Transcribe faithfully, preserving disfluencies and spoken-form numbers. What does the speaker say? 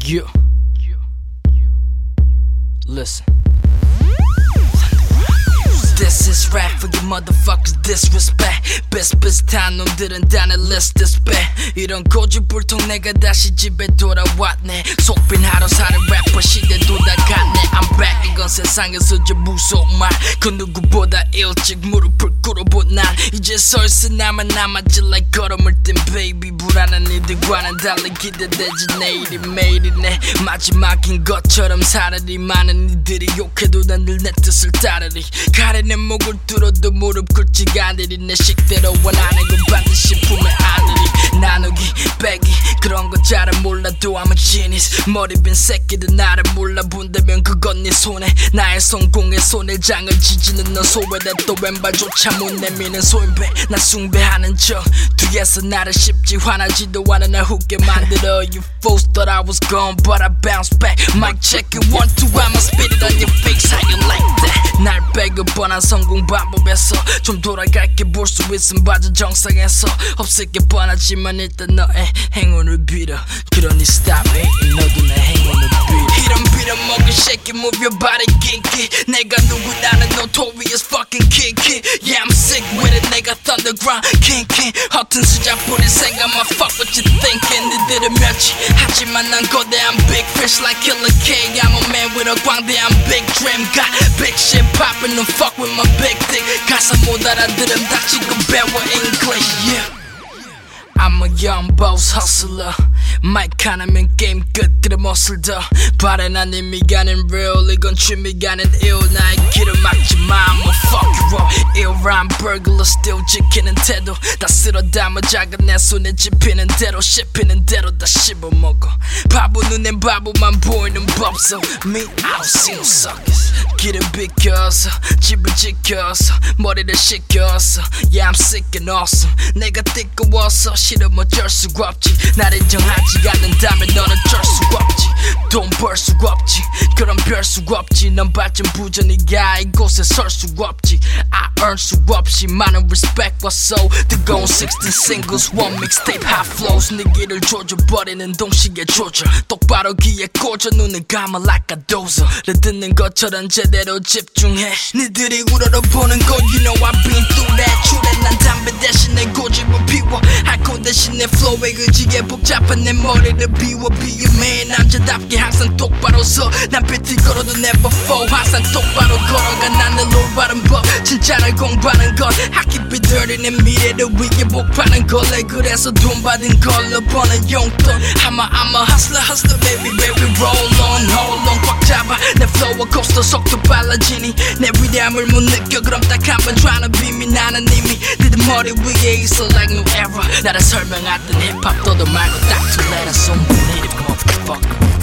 Yeah. Listen. This is rap for you motherfuckers disrespect. 비슷비슷한 놈들은 다 내 list display. 이런 고집불통 내가 다시 집에 돌아왔네. 속빈 하루 사는 래퍼 시대도 다 갔네. I'm back. 이건 세상에서 제일 무서운 말. 그 누구보다 일찍 무릎을 꿇어본 난 이제 설사 나만 남았지 like 걸음을 뛴 baby. 불안한 이들과는 달리 기대되지 내일이 매일이네. 마지막인 것처럼 살아리. 많은 이들이 욕해도 난 늘 내 뜻을 따르리. 가래내 목을 뚫어도 무릎 꿇지 않으리. 내 식대로 원하는 건 반드시 품에 안으리. 나누기 빼기 그런 거 잘은 몰라도 I'm a genius. 머리 빈 새끼들 나를 몰라본다면 그건 네 손에. 나의 성공에 손에 장을 지지는 너 소외됐도 왼발조차 못 내미는 소인배. 나 숭배하는 척 뒤에서 나를 쉽지 화나지도 않은 날 웃게 만들어. You fools thought I was gone but I bounced back. Mic check it one two I'ma spit it on your face. How you like that? 날 빼고 뻔한 성공 방법에서 좀 돌아갈게. 볼 수 있음 봐줘 정상에서 없을게 뻔하지만 일단 너의 행운을 빌어. 그러니 stop hating 너도 내 행운을 빌어. 이런 빌어먹은 shake it move your body kinky. 내가 누구 나는 notorious fucking kinky. Yeah I'm sick with it 내가 thunderground king king. 허튼 수작 부릴 생각만 fuck what you thinking. 니들은 멸치 하지만 난 거대한 big fish like Killer K. I'm a man with a 광대한 big dream. got big shit poppin' don't fuck with my big dick. 가사 못 알아들음 닥치고 배워 English. Yeah I'm a young boss hustler. 마이크 하나면 게임 끝 그래 멋을 더 발에 난 의미가 아닌 real. 이건 취미가 아닌 ill. 나의 길을 막지마 I'ma fuck you up. Ill rhyme burglar still 지키는 태도. 다 쓸어 담아 작은 내 손에 집히는 대로 씹히는 대로 다 씹어먹어. 바보 눈엔 바보만 보이는 법. So me I don't see no suckers. 길을 비켜서 집을 지켜서 머리를 식혀서 Yeah I'm sick and awesome. 내가 뜨거워서 싫으면 어쩔 수가 없지. 날 인정하지 않는다면 너는 쩔 수가 없지. 돈 벌 수가 없지. 그럼 별 수가 없지. 넌 발전 부전이야 이곳에 설 수가 없지. I earn 수가 없이 많은 respect과 soul. 뜨거운 sixteen singles one mixtape hot flows. 네 길을 조져버리는 동시에 조절. 똑바로 귀에 꽂아 눈을 감아 like a dozer. 를 듣는 것처럼 제대로 집중해. 니들이 우러러보는 거 you know I've been through that. 출해 난 담배 대신에 고집을 피워. 알코올 대신 내 flow에 의지에 복잡한 내 머리를 비워. Be a man 남자답게 항상 똑바로 서. 난 비트 걸어도 never fall. 항상 똑바로 걸어가 난 늘 올바른 법. 진짜를 공부하는 것 I keep it dirty. 내 미래를 위해 복파는 걸래. 그래서 돈 받은 걸로 버는 용돈. I'm a, I'm a hustler hustler baby baby roll on hold on. 꽉 잡아 내 flow와 코스터 속도 빨라지니 내 위대함을 못 느껴. 그럼 딱 한 번 tryna be me. 나는 이미 니들 머리 위에 있어 like new era. 나를 설명하던 힙합 떠도 말고 딱 two letters. So many motherfucker.